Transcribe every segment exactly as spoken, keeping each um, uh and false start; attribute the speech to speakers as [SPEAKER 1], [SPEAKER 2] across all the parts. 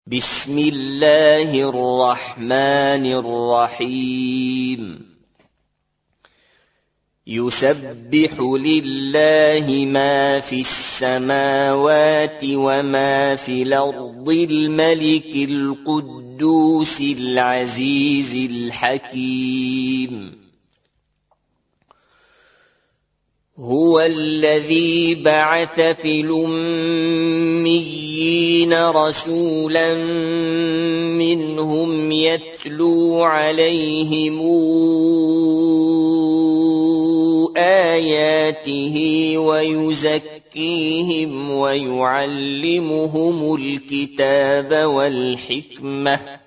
[SPEAKER 1] بسم الله الرحمن الرحيم يسبح لله ما في السماوات وما في الأرض الملك القدوس العزيز الحكيم هو الذي بعث في الأميين رسولا منهم يتلو عليهم آياته ويزكيهم ويعلمهم الكتاب والحكمة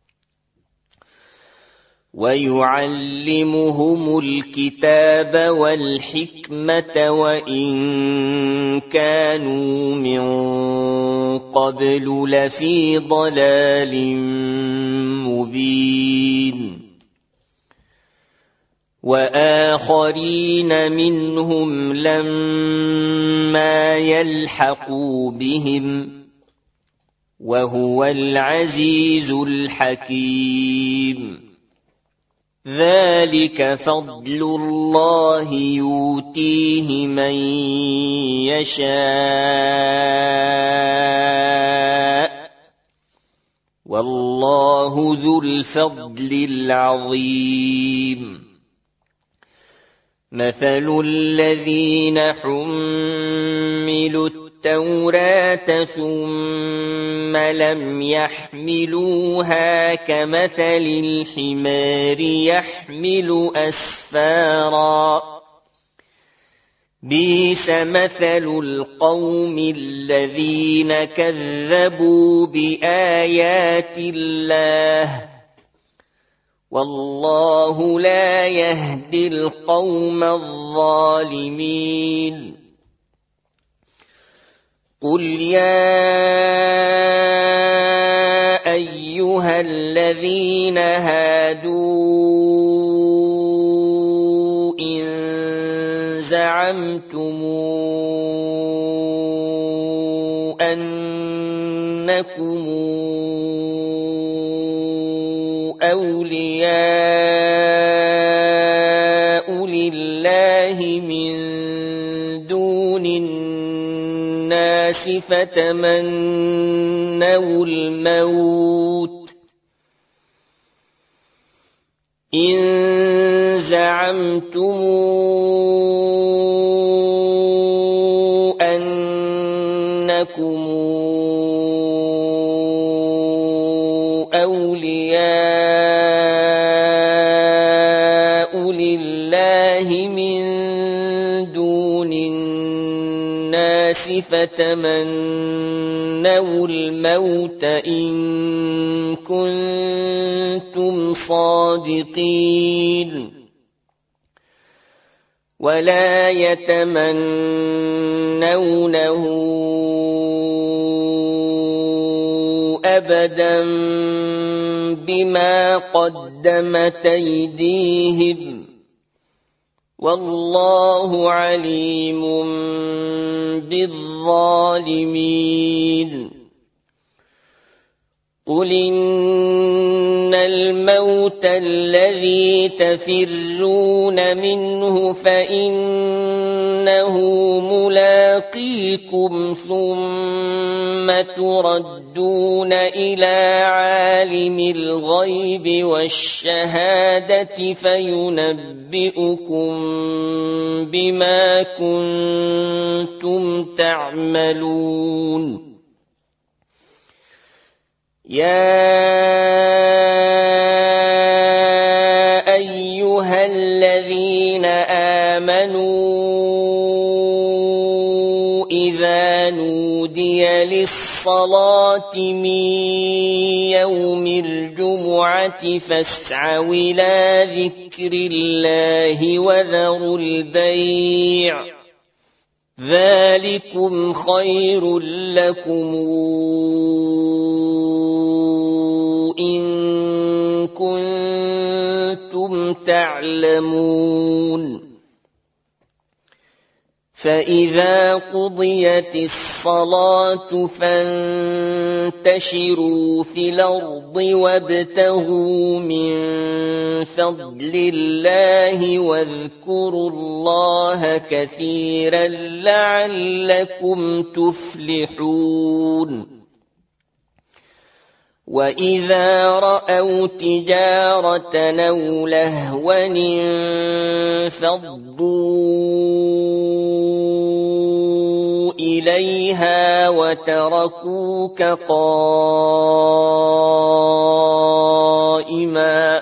[SPEAKER 1] ويعلمهم الكتاب والحكمة وإن كانوا من قبل لفي ضلال مبين وآخرين منهم لما يلحقوا بهم وهو العزيز الحكيم ذلك فضل الله يؤتيه من يشاء والله ذو الفضل العظيم مثل الذين حملوا التوراة ثم لم يحملوها كمثل الحمار يحمل أسفارا بئس مثل القوم الذين كذبوا بآيات الله والله لا يهدي القوم الظالمين قل يا أيها الذين هادوا إن زعمتم أنكم أولياء لله من دون الناس فتمنوا الموت إن زعمتم أنكم أولياء لله من دون الناس فتمنوا الموت إن كنتم صادقين ولا يتمنونه أبدا بما قدمت أيديهم والله عليم بالظالمين قل إن الموت الذي تفرون منه فإنه ملاقيكم ثم تردون إلى عالم الغيب والشهادة فينبئكم بما كنتم تعملون يا أيها الذين آمنوا إذا نودي للصلاة من يوم الجمعة فاسعوا إلى ذكر الله وذروا البيع ذلكم خير لكم إن كنتم تعلمون فإذا قضيت الصلاة فانتشروا في الأرض وابتغوا من فضل الله واذكروا الله كثيرا لعلكم تفلحون وإذا رأوا تجارة أو لهوا انفضوا إليها وتركوك قائما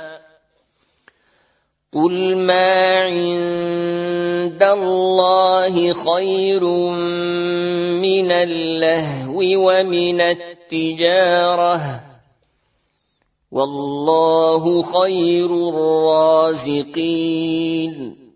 [SPEAKER 1] قل ما عند الله خير من اللهو ومن التجارة والله خير الرازقين